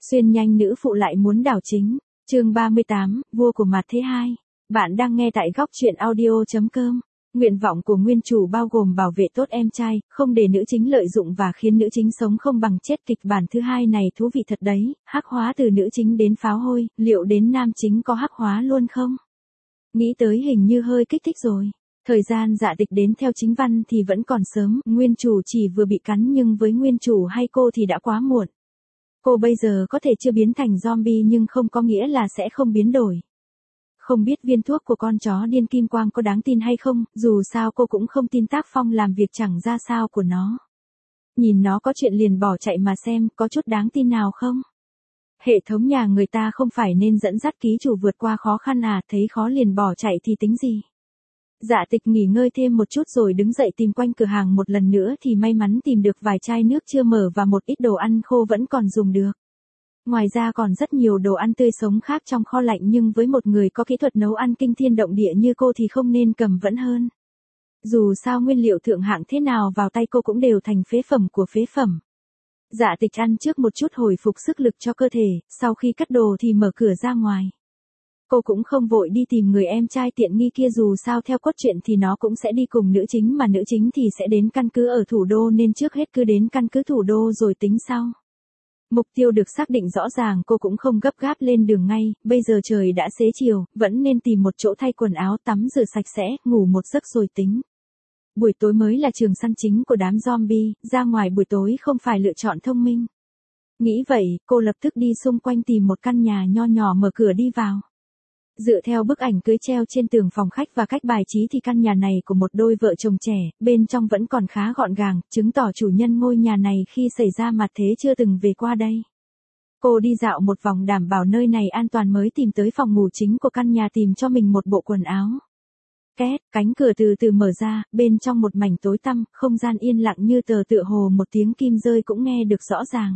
Xuyên nhanh nữ phụ lại muốn đảo chính. Chương 38, vua của mặt thế 2. Bạn đang nghe tại góc truyện audio.com. Nguyện vọng của nguyên chủ bao gồm bảo vệ tốt em trai, không để nữ chính lợi dụng và khiến nữ chính sống không bằng chết. Kịch bản thứ hai này thú vị thật đấy, hắc hóa từ nữ chính đến pháo hôi, liệu đến nam chính có hắc hóa luôn không? Nghĩ tới hình như hơi kích thích rồi. Thời gian Dạ Tịch đến theo chính văn thì vẫn còn sớm, nguyên chủ chỉ vừa bị cắn nhưng với nguyên chủ hay cô thì đã quá muộn. Cô bây giờ có thể chưa biến thành zombie nhưng không có nghĩa là sẽ không biến đổi. Không biết viên thuốc của con chó điên kim quang có đáng tin hay không, dù sao cô cũng không tin tác phong làm việc chẳng ra sao của nó. Nhìn nó có chuyện liền bỏ chạy mà xem, có chút đáng tin nào không? Hệ thống nhà người ta không phải nên dẫn dắt ký chủ vượt qua khó khăn à, thấy khó liền bỏ chạy thì tính gì? Dạ Tịch nghỉ ngơi thêm một chút rồi đứng dậy tìm quanh cửa hàng một lần nữa thì may mắn tìm được vài chai nước chưa mở và một ít đồ ăn khô vẫn còn dùng được. Ngoài ra còn rất nhiều đồ ăn tươi sống khác trong kho lạnh nhưng với một người có kỹ thuật nấu ăn kinh thiên động địa như cô thì không nên cầm vẫn hơn. Dù sao nguyên liệu thượng hạng thế nào vào tay cô cũng đều thành phế phẩm của phế phẩm. Dạ Tịch ăn trước một chút hồi phục sức lực cho cơ thể, sau khi cất đồ thì mở cửa ra ngoài. Cô cũng không vội đi tìm người em trai tiện nghi kia, dù sao theo cốt truyện thì nó cũng sẽ đi cùng nữ chính mà nữ chính thì sẽ đến căn cứ ở thủ đô nên trước hết cứ đến căn cứ thủ đô rồi tính sau. Mục tiêu được xác định rõ ràng, cô cũng không gấp gáp lên đường ngay, bây giờ trời đã xế chiều, vẫn nên tìm một chỗ thay quần áo tắm rửa sạch sẽ, ngủ một giấc rồi tính. Buổi tối mới là trường săn chính của đám zombie, ra ngoài buổi tối không phải lựa chọn thông minh. Nghĩ vậy, cô lập tức đi xung quanh tìm một căn nhà nho nhỏ mở cửa đi vào. Dựa theo bức ảnh cưới treo trên tường phòng khách và cách bài trí thì căn nhà này của một đôi vợ chồng trẻ, bên trong vẫn còn khá gọn gàng, chứng tỏ chủ nhân ngôi nhà này khi xảy ra mặt thế chưa từng về qua đây. Cô đi dạo một vòng đảm bảo nơi này an toàn mới tìm tới phòng ngủ chính của căn nhà tìm cho mình một bộ quần áo. Két, cánh cửa từ từ mở ra, bên trong một mảnh tối tăm, không gian yên lặng như tờ, tựa hồ một tiếng kim rơi cũng nghe được rõ ràng.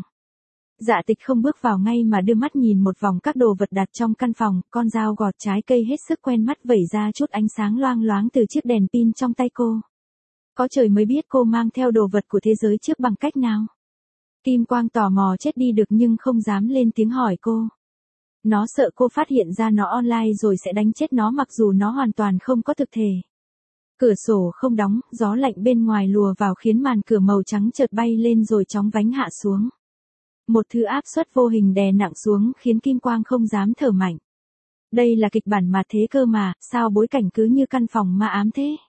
Dạ Tịch không bước vào ngay mà đưa mắt nhìn một vòng các đồ vật đặt trong căn phòng, con dao gọt trái cây hết sức quen mắt vẩy ra chút ánh sáng loang loáng từ chiếc đèn pin trong tay cô. Có trời mới biết cô mang theo đồ vật của thế giới trước bằng cách nào. Kim Quang tò mò chết đi được nhưng không dám lên tiếng hỏi cô. Nó sợ cô phát hiện ra nó online rồi sẽ đánh chết nó mặc dù nó hoàn toàn không có thực thể. Cửa sổ không đóng, gió lạnh bên ngoài lùa vào khiến màn cửa màu trắng chợt bay lên rồi chóng vánh hạ xuống. Một thứ áp suất vô hình đè nặng xuống khiến Kim Quang không dám thở mạnh. Đây là kịch bản mà thế cơ mà, sao bối cảnh cứ như căn phòng ma ám thế?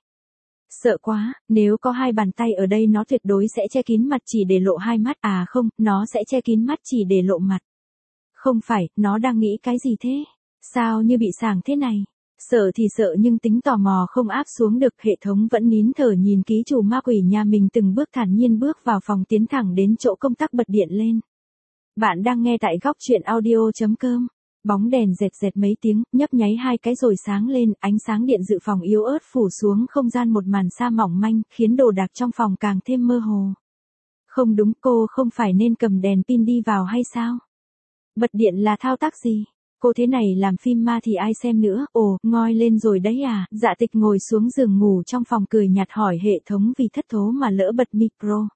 Sợ quá, nếu có hai bàn tay ở đây nó tuyệt đối sẽ che kín mặt chỉ để lộ hai mắt, à không, nó sẽ che kín mắt chỉ để lộ mặt. Không phải, nó đang nghĩ cái gì thế? Sao như bị sảng thế này? Sợ thì sợ nhưng tính tò mò không áp xuống được, hệ thống vẫn nín thở nhìn ký chủ ma quỷ nhà mình từng bước thản nhiên bước vào phòng tiến thẳng đến chỗ công tắc bật điện lên. Bạn đang nghe tại góc truyện audio.com. Bóng đèn rẹt rẹt mấy tiếng, nhấp nháy hai cái rồi sáng lên, ánh sáng điện dự phòng yếu ớt phủ xuống không gian một màn sa mỏng manh, khiến đồ đạc trong phòng càng thêm mơ hồ. Không đúng, cô không phải nên cầm đèn pin đi vào hay sao? Bật điện là thao tác gì? Cô thế này làm phim ma thì ai xem nữa? Ồ, ngoi lên rồi đấy à? Dạ Tịch ngồi xuống giường ngủ trong phòng cười nhạt hỏi hệ thống vì thất thố mà lỡ bật micro.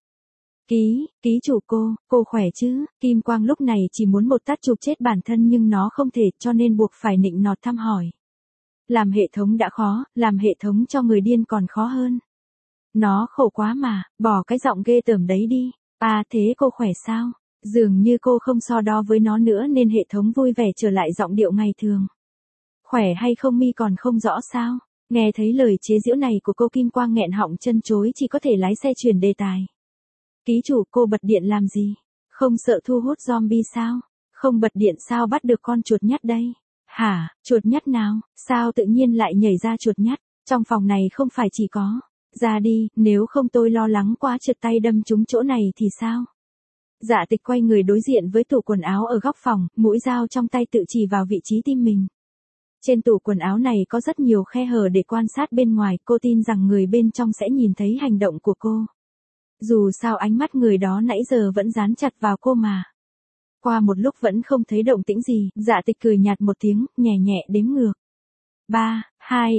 Ký chủ cô khỏe chứ? Kim Quang lúc này chỉ muốn một tát chụp chết bản thân nhưng nó không thể cho nên buộc phải nịnh nọt thăm hỏi. Làm hệ thống đã khó, làm hệ thống cho người điên còn khó hơn. Nó khổ quá mà, bỏ cái giọng ghê tởm đấy đi. À thế cô khỏe sao? Dường như cô không so đo với nó nữa nên hệ thống vui vẻ trở lại giọng điệu ngày thường. Khỏe hay không mi còn không rõ sao? Nghe thấy lời chế giễu này của cô Kim Quang nghẹn họng chân chối chỉ có thể lái xe chuyển đề tài. Ký chủ cô bật điện làm gì? Không sợ thu hút zombie sao? Không bật điện sao bắt được con chuột nhắt đây? Hả, chuột nhắt nào? Sao tự nhiên lại nhảy ra chuột nhắt? Trong phòng này không phải chỉ có. Ra đi, nếu không tôi lo lắng quá trượt tay đâm trúng chỗ này thì sao? Dạ Tịch quay người đối diện với tủ quần áo ở góc phòng, mũi dao trong tay tự chỉ vào vị trí tim mình. Trên tủ quần áo này có rất nhiều khe hở để quan sát bên ngoài, cô tin rằng người bên trong sẽ nhìn thấy hành động của cô. Dù sao ánh mắt người đó nãy giờ vẫn dán chặt vào cô mà. Qua một lúc vẫn không thấy động tĩnh gì, Dạ Tịch cười nhạt một tiếng, nhẹ nhẹ đếm ngược. 3, 2,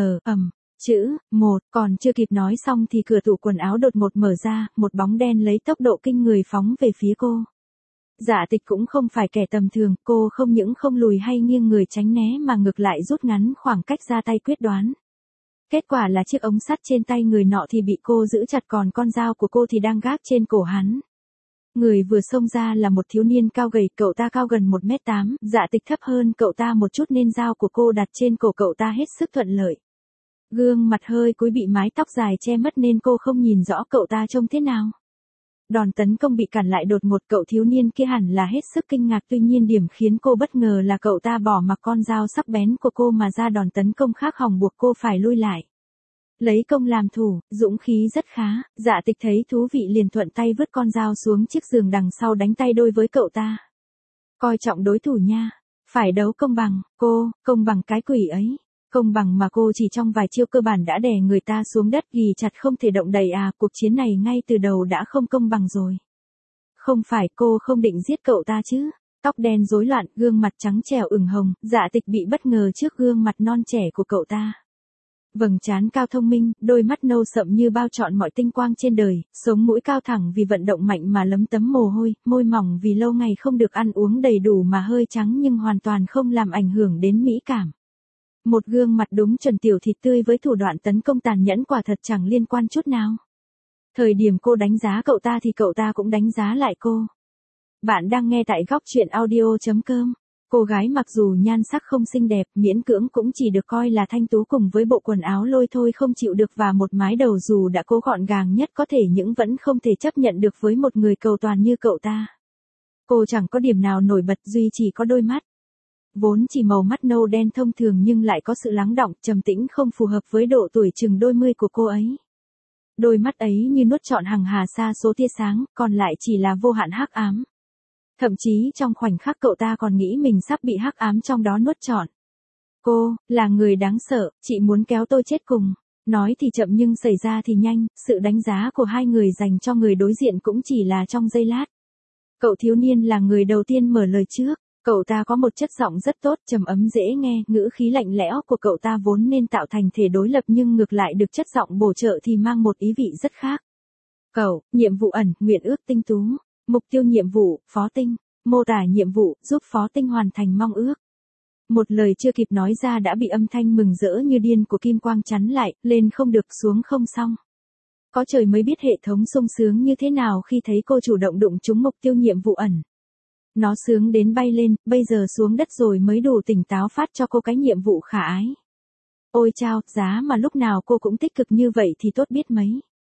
chữ 1, còn chưa kịp nói xong thì cửa tủ quần áo đột ngột mở ra, một bóng đen lấy tốc độ kinh người phóng về phía cô. Dạ Tịch cũng không phải kẻ tầm thường, cô không những không lùi hay nghiêng người tránh né mà ngược lại rút ngắn khoảng cách ra tay quyết đoán. Kết quả là chiếc ống sắt trên tay người nọ thì bị cô giữ chặt, còn con dao của cô thì đang gác trên cổ hắn. Người vừa xông ra là một thiếu niên cao gầy, cậu ta cao gần 1m8, Dạ Tịch thấp hơn cậu ta một chút nên dao của cô đặt trên cổ cậu ta hết sức thuận lợi. Gương mặt hơi cúi bị mái tóc dài che mất nên cô không nhìn rõ cậu ta trông thế nào. Đòn tấn công bị cản lại đột ngột, cậu thiếu niên kia hẳn là hết sức kinh ngạc, tuy nhiên điểm khiến cô bất ngờ là cậu ta bỏ mặc con dao sắc bén của cô mà ra đòn tấn công khác hòng buộc cô phải lui lại. Lấy công làm thủ, dũng khí rất khá, Dạ Tịch thấy thú vị liền thuận tay vứt con dao xuống chiếc giường đằng sau đánh tay đôi với cậu ta. Coi trọng đối thủ nha, phải đấu công bằng, công bằng cái quỷ ấy. Công bằng mà cô chỉ trong vài chiêu cơ bản đã đè người ta xuống đất ghì chặt không thể động đậy à, cuộc chiến này ngay từ đầu đã không công bằng rồi. Không phải cô không định giết cậu ta chứ? Tóc đen rối loạn, gương mặt trắng trẻo ửng hồng, Dạ Tịch bị bất ngờ trước gương mặt non trẻ của cậu ta. Vầng trán cao thông minh, đôi mắt nâu sậm như bao trọn mọi tinh quang trên đời, sống mũi cao thẳng vì vận động mạnh mà lấm tấm mồ hôi, môi mỏng vì lâu ngày không được ăn uống đầy đủ mà hơi trắng nhưng hoàn toàn không làm ảnh hưởng đến mỹ cảm. Một gương mặt đúng chuẩn tiểu thịt tươi với thủ đoạn tấn công tàn nhẫn quả thật chẳng liên quan chút nào. Thời điểm cô đánh giá cậu ta thì cậu ta cũng đánh giá lại cô. Bạn đang nghe tại góc truyện audio.com. Cô gái mặc dù nhan sắc không xinh đẹp, miễn cưỡng cũng chỉ được coi là thanh tú, cùng với bộ quần áo lôi thôi không chịu được và một mái đầu dù đã cố gọn gàng nhất có thể nhưng vẫn không thể chấp nhận được với một người cầu toàn như cậu ta. Cô chẳng có điểm nào nổi bật, duy chỉ có đôi mắt. Vốn chỉ màu mắt nâu đen thông thường nhưng lại có sự lắng đọng, trầm tĩnh không phù hợp với độ tuổi chừng đôi mươi của cô ấy. Đôi mắt ấy như nuốt trọn hằng hà sa số tia sáng, còn lại chỉ là vô hạn hắc ám. Thậm chí trong khoảnh khắc cậu ta còn nghĩ mình sắp bị hắc ám trong đó nuốt trọn. Cô, là người đáng sợ, chị muốn kéo tôi chết cùng. Nói thì chậm nhưng xảy ra thì nhanh, sự đánh giá của hai người dành cho người đối diện cũng chỉ là trong giây lát. Cậu thiếu niên là người đầu tiên mở lời trước. Cậu ta có một chất giọng rất tốt, trầm ấm dễ nghe, ngữ khí lạnh lẽo của cậu ta vốn nên tạo thành thể đối lập nhưng ngược lại được chất giọng bổ trợ thì mang một ý vị rất khác. Cậu, nhiệm vụ ẩn, nguyện ước tinh tú. Mục tiêu nhiệm vụ, Phó Tinh. Mô tả nhiệm vụ, giúp Phó Tinh hoàn thành mong ước. Một lời chưa kịp nói ra đã bị âm thanh mừng rỡ như điên của kim quang chắn lại, lên không được xuống không xong. Có trời mới biết hệ thống sung sướng như thế nào khi thấy cô chủ động đụng trúng mục tiêu nhiệm vụ ẩn. Nó sướng đến bay lên, bây giờ xuống đất rồi mới đủ tỉnh táo phát cho cô cái nhiệm vụ khả ái. Ôi chao, giá mà lúc nào cô cũng tích cực như vậy thì tốt biết mấy.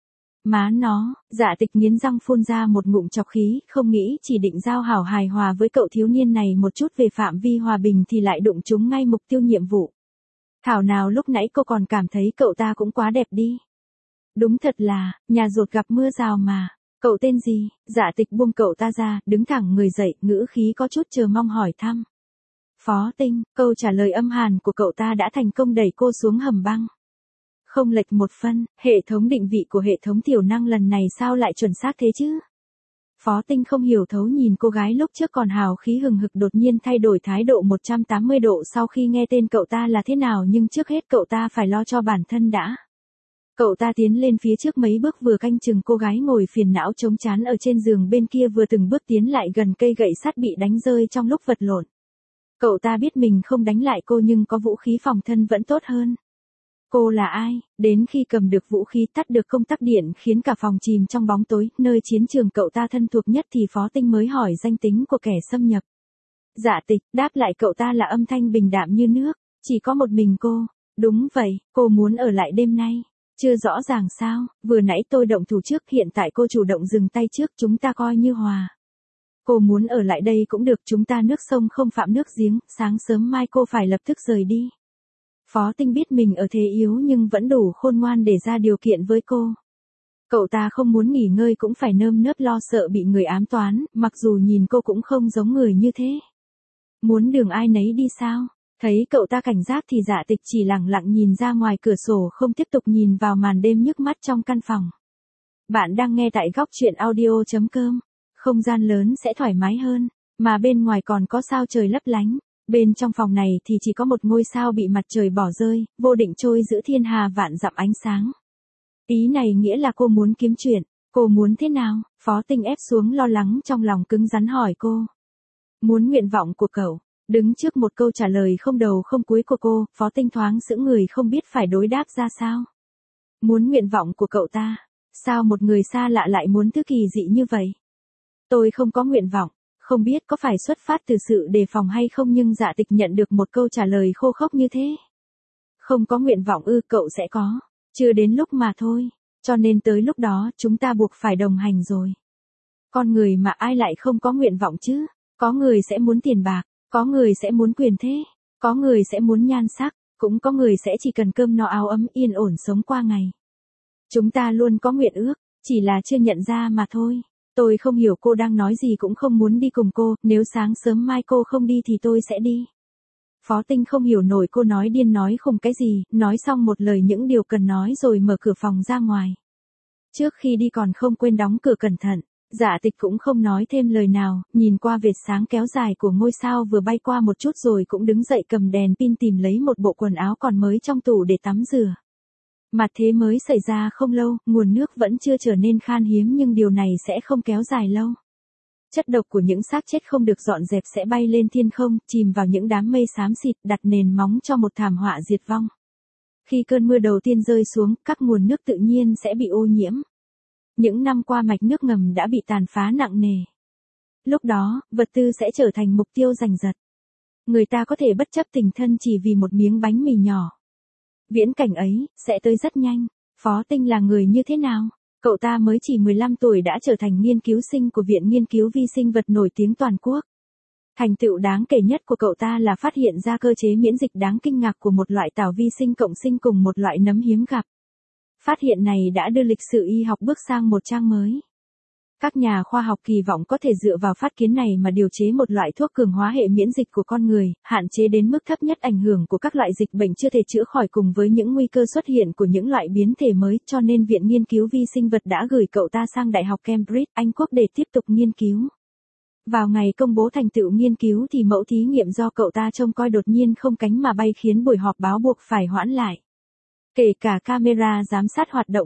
Má nó, Dạ Tịch nghiến răng phun ra một ngụm trọc khí, không nghĩ chỉ định giao hảo hài hòa với cậu thiếu niên này một chút về phạm vi hòa bình thì lại đụng trúng ngay mục tiêu nhiệm vụ. Thảo nào lúc nãy cô còn cảm thấy cậu ta cũng quá đẹp đi. Đúng thật là, nhà dột gặp mưa rào mà. Cậu tên gì? Dạ Tịch buông cậu ta ra, đứng thẳng người dậy, ngữ khí có chút chờ mong hỏi thăm. Phó Tinh, câu trả lời âm hàn của cậu ta đã thành công đẩy cô xuống hầm băng. Không lệch một phân, hệ thống định vị của hệ thống thiểu năng lần này sao lại chuẩn xác thế chứ? Phó Tinh không hiểu thấu nhìn cô gái lúc trước còn hào khí hừng hực đột nhiên thay đổi thái độ 180 độ sau khi nghe tên cậu ta là thế nào, nhưng trước hết cậu ta phải lo cho bản thân đã. Cậu ta tiến lên phía trước mấy bước vừa canh chừng cô gái ngồi phiền não chống chán ở trên giường bên kia vừa từng bước tiến lại gần cây gậy sắt bị đánh rơi trong lúc vật lộn. Cậu ta biết mình không đánh lại cô nhưng có vũ khí phòng thân vẫn tốt hơn. Cô là ai? Đến khi cầm được vũ khí tắt được công tắc điện khiến cả phòng chìm trong bóng tối, nơi chiến trường cậu ta thân thuộc nhất thì Phó Tinh mới hỏi danh tính của kẻ xâm nhập. Dạ Tịch, đáp lại cậu ta là âm thanh bình đạm như nước, chỉ có một mình cô. Đúng vậy, cô muốn ở lại đêm nay. Chưa rõ ràng sao, vừa nãy tôi động thủ trước, hiện tại cô chủ động dừng tay trước, chúng ta coi như hòa. Cô muốn ở lại đây cũng được, chúng ta nước sông không phạm nước giếng, sáng sớm mai cô phải lập tức rời đi. Phó Tinh biết mình ở thế yếu nhưng vẫn đủ khôn ngoan để ra điều kiện với cô. Cậu ta không muốn nghỉ ngơi cũng phải nơm nớp lo sợ bị người ám toán, mặc dù nhìn cô cũng không giống người như thế. Muốn đường ai nấy đi sao? Thấy cậu ta cảnh giác thì Dạ Tịch chỉ lặng lặng nhìn ra ngoài cửa sổ, không tiếp tục nhìn vào màn đêm nhức mắt trong căn phòng. Bạn đang nghe tại góc truyện audio.com. Không gian lớn sẽ thoải mái hơn, mà bên ngoài còn có sao trời lấp lánh. Bên trong phòng này thì chỉ có một ngôi sao bị mặt trời bỏ rơi, vô định trôi giữa thiên hà vạn dặm ánh sáng. Ý này nghĩa là cô muốn kiếm chuyện. Cô muốn thế nào? Phó Tinh ép xuống lo lắng trong lòng cứng rắn hỏi cô. Muốn nguyện vọng của cậu. Đứng trước một câu trả lời không đầu không cuối của cô, Phó Tinh thoáng sững người không biết phải đối đáp ra sao. Muốn nguyện vọng của cậu ta. Sao một người xa lạ lại muốn thứ kỳ dị như vậy? Tôi không có nguyện vọng, không biết có phải xuất phát từ sự đề phòng hay không nhưng Dạ Tịch nhận được một câu trả lời khô khốc như thế. Không có nguyện vọng ư, cậu sẽ có. Chưa đến lúc mà thôi. Cho nên tới lúc đó chúng ta buộc phải đồng hành rồi. Con người mà ai lại không có nguyện vọng chứ? Có người sẽ muốn tiền bạc, có người sẽ muốn quyền thế, có người sẽ muốn nhan sắc, cũng có người sẽ chỉ cần cơm no áo ấm yên ổn sống qua ngày. Chúng ta luôn có nguyện ước, chỉ là chưa nhận ra mà thôi. Tôi không hiểu cô đang nói gì cũng không muốn đi cùng cô, nếu sáng sớm mai cô không đi thì tôi sẽ đi. Phó Tinh không hiểu nổi cô nói điên nói khùng cái gì, nói xong một lời những điều cần nói rồi mở cửa phòng ra ngoài. Trước khi đi còn không quên đóng cửa cẩn thận, Dạ Tịch cũng không nói thêm lời nào, nhìn qua vệt sáng kéo dài của ngôi sao vừa bay qua một chút rồi cũng đứng dậy cầm đèn pin tìm lấy một bộ quần áo còn mới trong tủ để tắm rửa. Mặt thế mới xảy ra không lâu, nguồn nước vẫn chưa trở nên khan hiếm nhưng điều này sẽ không kéo dài lâu. Chất độc của những xác chết không được dọn dẹp sẽ bay lên thiên không, chìm vào những đám mây xám xịt, đặt nền móng cho một thảm họa diệt vong. Khi cơn mưa đầu tiên rơi xuống, các nguồn nước tự nhiên sẽ bị ô nhiễm. Những năm qua mạch nước ngầm đã bị tàn phá nặng nề. Lúc đó, vật tư sẽ trở thành mục tiêu giành giật. Người ta có thể bất chấp tình thân chỉ vì một miếng bánh mì nhỏ. Viễn cảnh ấy, sẽ tới rất nhanh. Phó Tinh là người như thế nào? Cậu ta mới chỉ 15 tuổi đã trở thành nghiên cứu sinh của Viện Nghiên cứu Vi sinh vật nổi tiếng toàn quốc. Thành tựu đáng kể nhất của cậu ta là phát hiện ra cơ chế miễn dịch đáng kinh ngạc của một loại tảo vi sinh cộng sinh cùng một loại nấm hiếm gặp. Phát hiện này đã đưa lịch sử y học bước sang một trang mới. Các nhà khoa học kỳ vọng có thể dựa vào phát kiến này mà điều chế một loại thuốc cường hóa hệ miễn dịch của con người, hạn chế đến mức thấp nhất ảnh hưởng của các loại dịch bệnh chưa thể chữa khỏi cùng với những nguy cơ xuất hiện của những loại biến thể mới, cho nên Viện Nghiên cứu Vi sinh vật đã gửi cậu ta sang Đại học Cambridge, Anh Quốc để tiếp tục nghiên cứu. Vào ngày công bố thành tựu nghiên cứu thì mẫu thí nghiệm do cậu ta trông coi đột nhiên không cánh mà bay khiến buổi họp báo buộc phải hoãn lại. Kể cả camera giám sát hoạt động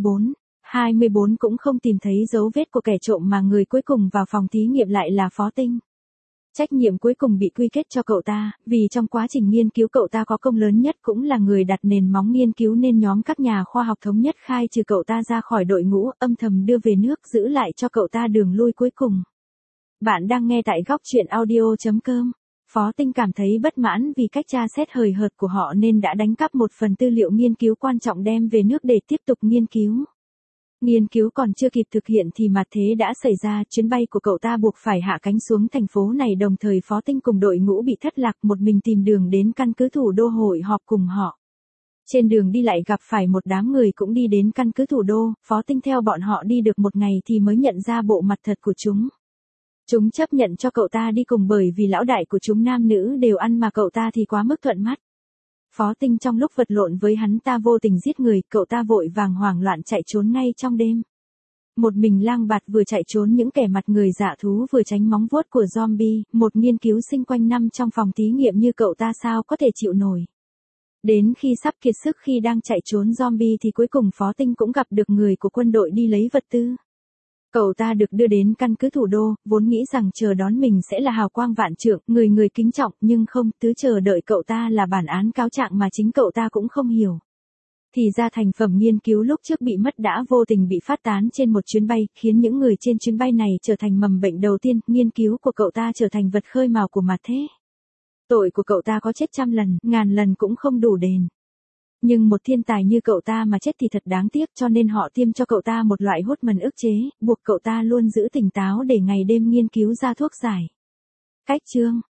24 cũng không tìm thấy dấu vết của kẻ trộm mà người cuối cùng vào phòng thí nghiệm lại là Phó Tinh. Trách nhiệm cuối cùng bị quy kết cho cậu ta, vì trong quá trình nghiên cứu cậu ta có công lớn nhất cũng là người đặt nền móng nghiên cứu nên nhóm các nhà khoa học thống nhất khai trừ cậu ta ra khỏi đội ngũ, âm thầm đưa về nước giữ lại cho cậu ta đường lui cuối cùng. Bạn đang nghe tại góc truyện audio.com. Phó Tinh cảm thấy bất mãn vì cách tra xét hời hợt của họ nên đã đánh cắp một phần tư liệu nghiên cứu quan trọng đem về nước để tiếp tục nghiên cứu. Nghiên cứu còn chưa kịp thực hiện thì mặt thế đã xảy ra, chuyến bay của cậu ta buộc phải hạ cánh xuống thành phố này đồng thời Phó Tinh cùng đội ngũ bị thất lạc một mình tìm đường đến căn cứ thủ đô hội họp cùng họ. Trên đường đi lại gặp phải một đám người cũng đi đến căn cứ thủ đô, Phó Tinh theo bọn họ đi được một ngày thì mới nhận ra bộ mặt thật của chúng. Chúng chấp nhận cho cậu ta đi cùng bởi vì lão đại của chúng nam nữ đều ăn mà cậu ta thì quá mức thuận mắt. Phó Tinh trong lúc vật lộn với hắn ta vô tình giết người, cậu ta vội vàng hoảng loạn chạy trốn ngay trong đêm. Một mình lang bạt vừa chạy trốn những kẻ mặt người dạ thú vừa tránh móng vuốt của zombie, một nghiên cứu sinh quanh năm trong phòng thí nghiệm như cậu ta sao có thể chịu nổi. Đến khi sắp kiệt sức khi đang chạy trốn zombie thì cuối cùng Phó Tinh cũng gặp được người của quân đội đi lấy vật tư. Cậu ta được đưa đến căn cứ thủ đô, vốn nghĩ rằng chờ đón mình sẽ là hào quang vạn trượng, người kính trọng, nhưng không, thứ chờ đợi cậu ta là bản án cáo trạng mà chính cậu ta cũng không hiểu. Thì ra thành phẩm nghiên cứu lúc trước bị mất đã vô tình bị phát tán trên một chuyến bay, khiến những người trên chuyến bay này trở thành mầm bệnh đầu tiên, nghiên cứu của cậu ta trở thành vật khơi mào của mặt thế. Tội của cậu ta có chết 100 lần, 1000 lần cũng không đủ đền. Nhưng một thiên tài như cậu ta mà chết thì thật đáng tiếc cho nên họ tiêm cho cậu ta một loại hốt mần ức chế, buộc cậu ta luôn giữ tỉnh táo để ngày đêm nghiên cứu ra thuốc giải. Cách chương